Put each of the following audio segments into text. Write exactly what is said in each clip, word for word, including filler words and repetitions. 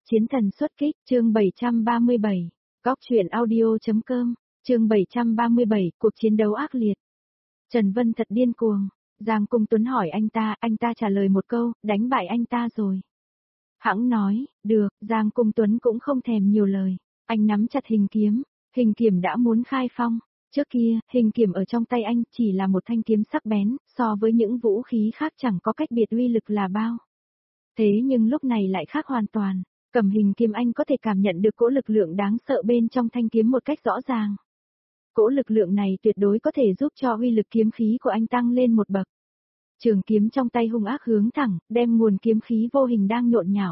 Chiến thần xuất kích, chương bảy trăm ba mươi bảy. Góc truyện audio.com, chương bảy trăm ba mươi bảy, cuộc chiến đấu ác liệt. Trần Vân thật điên cuồng. Giang Cung Tuấn hỏi anh ta, anh ta trả lời một câu, đánh bại anh ta rồi. Hãng nói, được, Giang Cung Tuấn cũng không thèm nhiều lời. Anh nắm chặt hình kiếm, hình kiếm đã muốn khai phong. Trước kia, hình kiếm ở trong tay anh chỉ là một thanh kiếm sắc bén, so với những vũ khí khác chẳng có cách biệt uy lực là bao. Thế nhưng lúc này lại khác hoàn toàn. Cầm hình kiếm anh có thể cảm nhận được cỗ lực lượng đáng sợ bên trong thanh kiếm một cách rõ ràng. Cỗ lực lượng này tuyệt đối có thể giúp cho uy lực kiếm khí của anh tăng lên một bậc. Trường kiếm trong tay hung ác hướng thẳng, đem nguồn kiếm khí vô hình đang nhộn nhạo.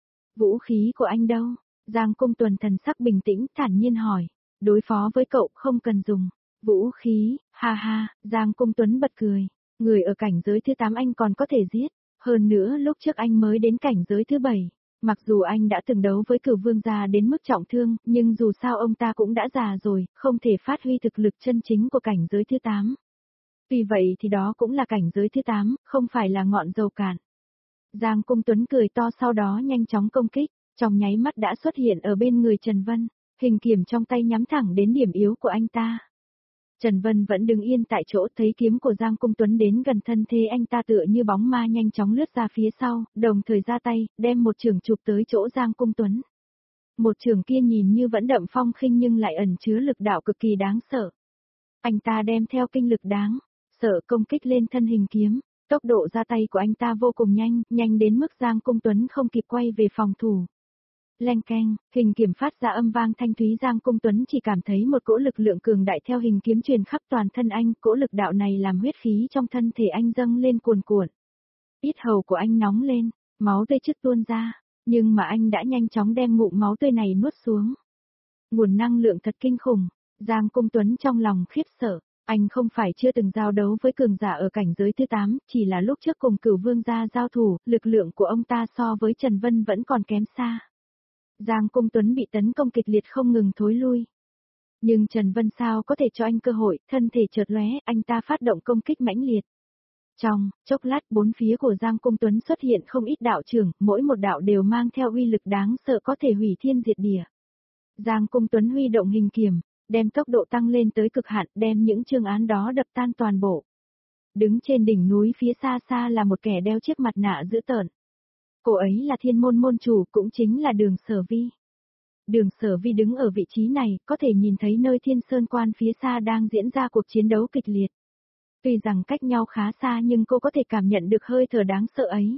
Vũ khí của anh đâu? Giang Cung Tuấn thần sắc bình tĩnh, thản nhiên hỏi. Đối phó với cậu không cần dùng. Vũ khí, ha ha, Giang Cung Tuấn bật cười. Người ở cảnh giới thứ tám anh còn có thể giết. Hơn nữa lúc trước anh mới đến cảnh giới thứ bảy. Mặc dù anh đã từng đấu với Cửu Vương gia đến mức trọng thương, nhưng dù sao ông ta cũng đã già rồi, không thể phát huy thực lực chân chính của cảnh giới thứ tám. Vì vậy thì đó cũng là cảnh giới thứ tám, không phải là ngọn dầu cạn. Giang Cung Tuấn cười to sau đó nhanh chóng công kích, trong nháy mắt đã xuất hiện ở bên người Trần Vân, hình kiếm trong tay nhắm thẳng đến điểm yếu của anh ta. Trần Vân vẫn đứng yên tại chỗ, thấy kiếm của Giang Cung Tuấn đến gần thân thế anh ta tựa như bóng ma nhanh chóng lướt ra phía sau, đồng thời ra tay, đem một chưởng chụp tới chỗ Giang Cung Tuấn. Một chưởng kia nhìn như vẫn đậm phong khinh nhưng lại ẩn chứa lực đạo cực kỳ đáng sợ. Anh ta đem theo kinh lực đáng sợ công kích lên thân hình kiếm, tốc độ ra tay của anh ta vô cùng nhanh, nhanh đến mức Giang Cung Tuấn không kịp quay về phòng thủ. Leng keng, hình kiếm phát ra âm vang thanh thúy, Giang Cung Tuấn chỉ cảm thấy một cỗ lực lượng cường đại theo hình kiếm truyền khắp toàn thân anh, cỗ lực đạo này làm huyết khí trong thân thể anh dâng lên cuồn cuộn. Yết hầu của anh nóng lên, máu tươi chứt tuôn ra, nhưng mà anh đã nhanh chóng đem ngụm máu tươi này nuốt xuống. Nguồn năng lượng thật kinh khủng, Giang Cung Tuấn trong lòng khiếp sợ, anh không phải chưa từng giao đấu với cường giả ở cảnh giới thứ tám, chỉ là lúc trước cùng Cửu Vương gia giao thủ, lực lượng của ông ta so với Trần Vân vẫn còn kém xa. Giang Cung Tuấn bị tấn công kịch liệt không ngừng thối lui. Nhưng Trần Vân sao có thể cho anh cơ hội, thân thể chợt lóe, anh ta phát động công kích mãnh liệt. Trong chốc lát bốn phía của Giang Cung Tuấn xuất hiện không ít đạo trưởng, mỗi một đạo đều mang theo uy lực đáng sợ có thể hủy thiên diệt địa. Giang Cung Tuấn huy động hình kiếm, đem tốc độ tăng lên tới cực hạn, đem những chương án đó đập tan toàn bộ. Đứng trên đỉnh núi phía xa xa là một kẻ đeo chiếc mặt nạ dữ tợn. Cô ấy là Thiên Môn môn chủ, cũng chính là Đường Sở Vi. Đường Sở Vi đứng ở vị trí này, có thể nhìn thấy nơi Thiên Sơn Quan phía xa đang diễn ra cuộc chiến đấu kịch liệt. Tuy rằng cách nhau khá xa nhưng cô có thể cảm nhận được hơi thở đáng sợ ấy.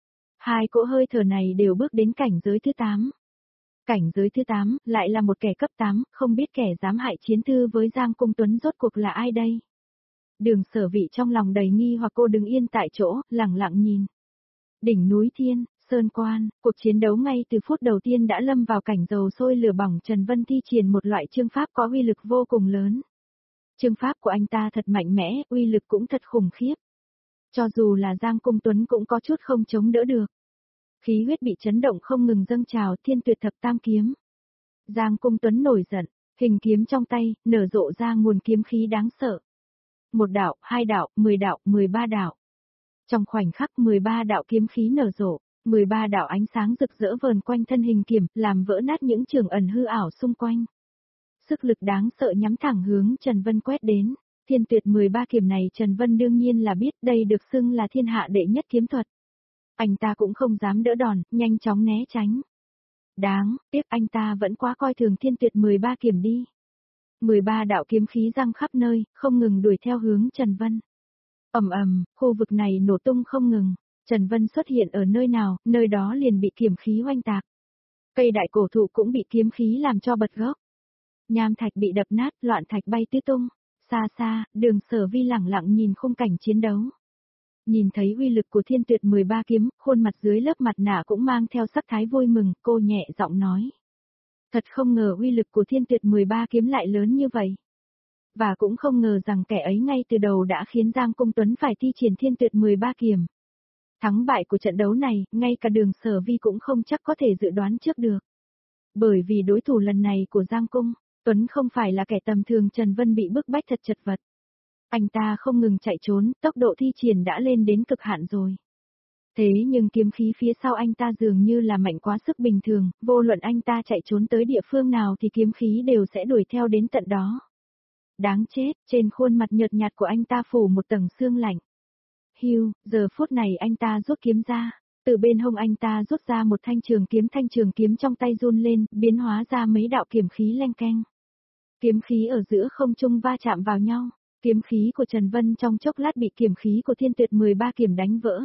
Hai cỗ hơi thở này đều bước đến cảnh giới thứ tám. Cảnh giới thứ tám, lại là một kẻ cấp tám, không biết kẻ dám hại chiến thư với Giang Cung Tuấn rốt cuộc là ai đây? Đường Sở Vi trong lòng đầy nghi hoặc, cô đứng yên tại chỗ, lặng lặng nhìn. Đỉnh núi Thiên Sơn Quan, cuộc chiến đấu ngay từ phút đầu tiên đã lâm vào cảnh dầu sôi lửa bỏng. Trần Vân thi triển một loại chương pháp có uy lực vô cùng lớn. Chương pháp của anh ta thật mạnh mẽ, uy lực cũng thật khủng khiếp. Cho dù là Giang Cung Tuấn cũng có chút không chống đỡ được. Khí huyết bị chấn động không ngừng dâng trào, Thiên Tuyệt Thập Tam Kiếm. Giang Cung Tuấn nổi giận, hình kiếm trong tay, nở rộ ra nguồn kiếm khí đáng sợ. Một đạo, hai đạo, mười đạo, mười ba đạo. Trong khoảnh khắc mười ba đạo kiếm khí nở rộ, mười ba đạo ánh sáng rực rỡ vờn quanh thân hình kiếm, làm vỡ nát những trường ẩn hư ảo xung quanh. Sức lực đáng sợ nhắm thẳng hướng Trần Vân quét đến, Thiên Tuyệt mười ba kiếm này Trần Vân đương nhiên là biết, đây được xưng là thiên hạ đệ nhất kiếm thuật. Anh ta cũng không dám đỡ đòn, nhanh chóng né tránh. Đáng tiếc anh ta vẫn quá coi thường Thiên Tuyệt mười ba kiếm đi. mười ba đạo kiếm khí giăng khắp nơi, không ngừng đuổi theo hướng Trần Vân. Ầm ầm, khu vực này nổ tung không ngừng. Trần Vân xuất hiện ở nơi nào, nơi đó liền bị kiếm khí oanh tạc. Cây đại cổ thụ cũng bị kiếm khí làm cho bật gốc. Nham thạch bị đập nát, loạn thạch bay tứ tung. Xa xa, Đường Sở Vi lẳng lặng nhìn khung cảnh chiến đấu. Nhìn thấy uy lực của Thiên Tuyệt mười ba kiếm, khuôn mặt dưới lớp mặt nạ cũng mang theo sắc thái vui mừng, cô nhẹ giọng nói. Thật không ngờ uy lực của Thiên Tuyệt mười ba kiếm lại lớn như vậy. Và cũng không ngờ rằng kẻ ấy ngay từ đầu đã khiến Giang Cung Tuấn phải thi triển Thiên Tuyệt mười ba kiếm. Thắng bại của trận đấu này, ngay cả Đường Sở Vi cũng không chắc có thể dự đoán trước được. Bởi vì đối thủ lần này của Giang Cung Tuấn không phải là kẻ tầm thường. Trần Vân bị bức bách thật chật vật. Anh ta không ngừng chạy trốn, tốc độ thi triển đã lên đến cực hạn rồi. Thế nhưng kiếm khí phía sau anh ta dường như là mạnh quá sức bình thường, vô luận anh ta chạy trốn tới địa phương nào thì kiếm khí đều sẽ đuổi theo đến tận đó. Đáng chết, trên khuôn mặt nhợt nhạt của anh ta phủ một tầng sương lạnh. Hưu, giờ phút này anh ta rút kiếm ra, từ bên hông anh ta rút ra một thanh trường kiếm, thanh trường kiếm trong tay run lên, biến hóa ra mấy đạo kiếm khí leng keng. Kiếm khí ở giữa không trung va chạm vào nhau, kiếm khí của Trần Vân trong chốc lát bị kiếm khí của Thiên Tuyệt mười ba kiếm đánh vỡ.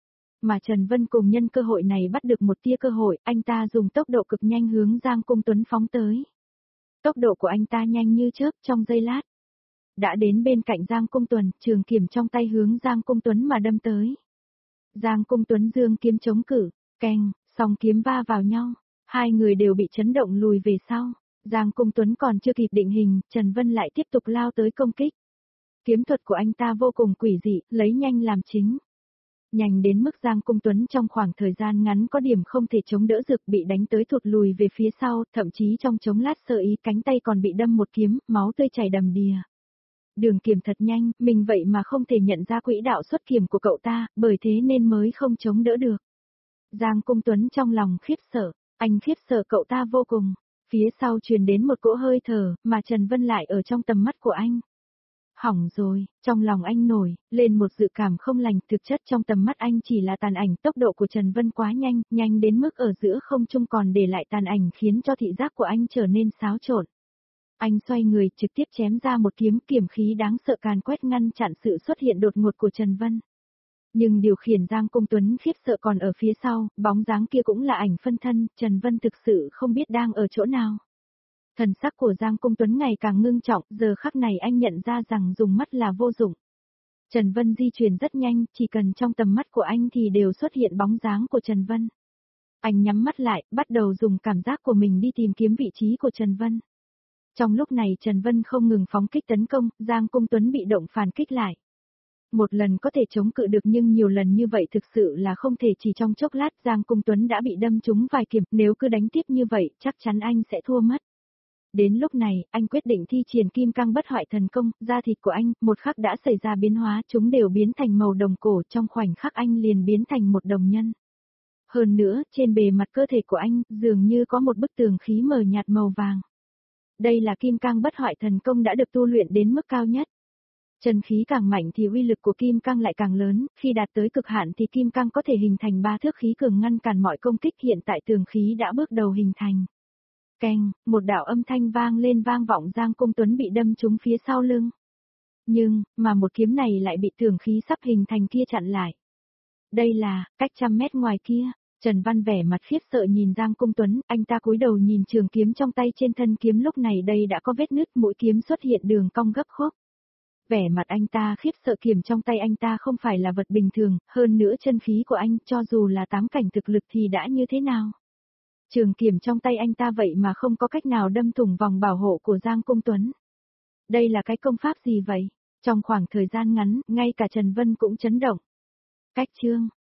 Mà Trần Vân cùng nhân cơ hội này bắt được một tia cơ hội, anh ta dùng tốc độ cực nhanh hướng Giang Cung Tuấn phóng tới. Tốc độ của anh ta nhanh như chớp, trong giây lát. Đã đến bên cạnh Giang Cung Tuấn, trường kiếm trong tay hướng Giang Cung Tuấn mà đâm tới. Giang Cung Tuấn dương kiếm chống cự, keng, song kiếm va vào nhau, hai người đều bị chấn động lùi về sau. Giang Cung Tuấn còn chưa kịp định hình, Trần Vân lại tiếp tục lao tới công kích. Kiếm thuật của anh ta vô cùng quỷ dị, lấy nhanh làm chính. Nhanh đến mức Giang Cung Tuấn trong khoảng thời gian ngắn có điểm không thể chống đỡ rực, bị đánh tới thụt lùi về phía sau, thậm chí trong chống lát sơ ý cánh tay còn bị đâm một kiếm, máu tươi chảy đầm đìa. Đường kiếm thật nhanh, mình vậy mà không thể nhận ra quỹ đạo xuất kiếm của cậu ta, bởi thế nên mới không chống đỡ được. Giang Cung Tuấn trong lòng khiếp sợ, anh khiếp sợ cậu ta vô cùng. Phía sau truyền đến một cỗ hơi thở, mà Trần Vân lại ở trong tầm mắt của anh. Hỏng rồi, trong lòng anh nổi lên một dự cảm không lành, thực chất trong tầm mắt anh chỉ là tàn ảnh, tốc độ của Trần Vân quá nhanh, nhanh đến mức ở giữa không trung còn để lại tàn ảnh khiến cho thị giác của anh trở nên xáo trộn. Anh xoay người trực tiếp chém ra một kiếm, kiếm khí đáng sợ càn quét ngăn chặn sự xuất hiện đột ngột của Trần Vân. Nhưng điều khiển Giang Cung Tuấn khiếp sợ còn ở phía sau, bóng dáng kia cũng là ảnh phân thân, Trần Vân thực sự không biết đang ở chỗ nào. Thần sắc của Giang Cung Tuấn ngày càng ngưng trọng, giờ khắc này anh nhận ra rằng dùng mắt là vô dụng. Trần Vân di chuyển rất nhanh, chỉ cần trong tầm mắt của anh thì đều xuất hiện bóng dáng của Trần Vân. Anh nhắm mắt lại, bắt đầu dùng cảm giác của mình đi tìm kiếm vị trí của Trần Vân. Trong lúc này Trần Vân không ngừng phóng kích tấn công, Giang Cung Tuấn bị động phản kích lại. Một lần có thể chống cự được nhưng nhiều lần như vậy thực sự là không thể, chỉ trong chốc lát Giang Cung Tuấn đã bị đâm trúng vài kiếm, nếu cứ đánh tiếp như vậy chắc chắn anh sẽ thua mất. Đến lúc này, anh quyết định thi triển kim cang bất hoại thần công, da thịt của anh, một khắc đã xảy ra biến hóa, chúng đều biến thành màu đồng cổ, trong khoảnh khắc anh liền biến thành một đồng nhân. Hơn nữa, trên bề mặt cơ thể của anh, dường như có một bức tường khí mờ nhạt màu vàng. Đây là kim cang bất hoại thần công đã được tu luyện đến mức cao nhất. Chân khí càng mạnh thì uy lực của kim cang lại càng lớn, khi đạt tới cực hạn thì kim cang có thể hình thành ba thước khí cường ngăn cản mọi công kích, hiện tại tường khí đã bước đầu hình thành. Keng, một đạo âm thanh vang lên vang vọng, Giang Cung Tuấn bị đâm trúng phía sau lưng. Nhưng, mà một kiếm này lại bị tường khí sắp hình thành kia chặn lại. Đây là, cách trăm mét ngoài kia, Trần Văn vẻ mặt khiếp sợ nhìn Giang Cung Tuấn, anh ta cúi đầu nhìn trường kiếm trong tay, trên thân kiếm lúc này đây đã có vết nứt, mũi kiếm xuất hiện đường cong gấp khúc. Vẻ mặt anh ta khiếp sợ, kiếm trong tay anh ta không phải là vật bình thường, hơn nữa chân khí của anh cho dù là tám cảnh thực lực thì đã như thế nào. Trường kiếm trong tay anh ta vậy mà không có cách nào đâm thủng vòng bảo hộ của Giang Cung Tuấn. Đây là cái công pháp gì vậy? Trong khoảng thời gian ngắn, ngay cả Trần Vân cũng chấn động. Cách chương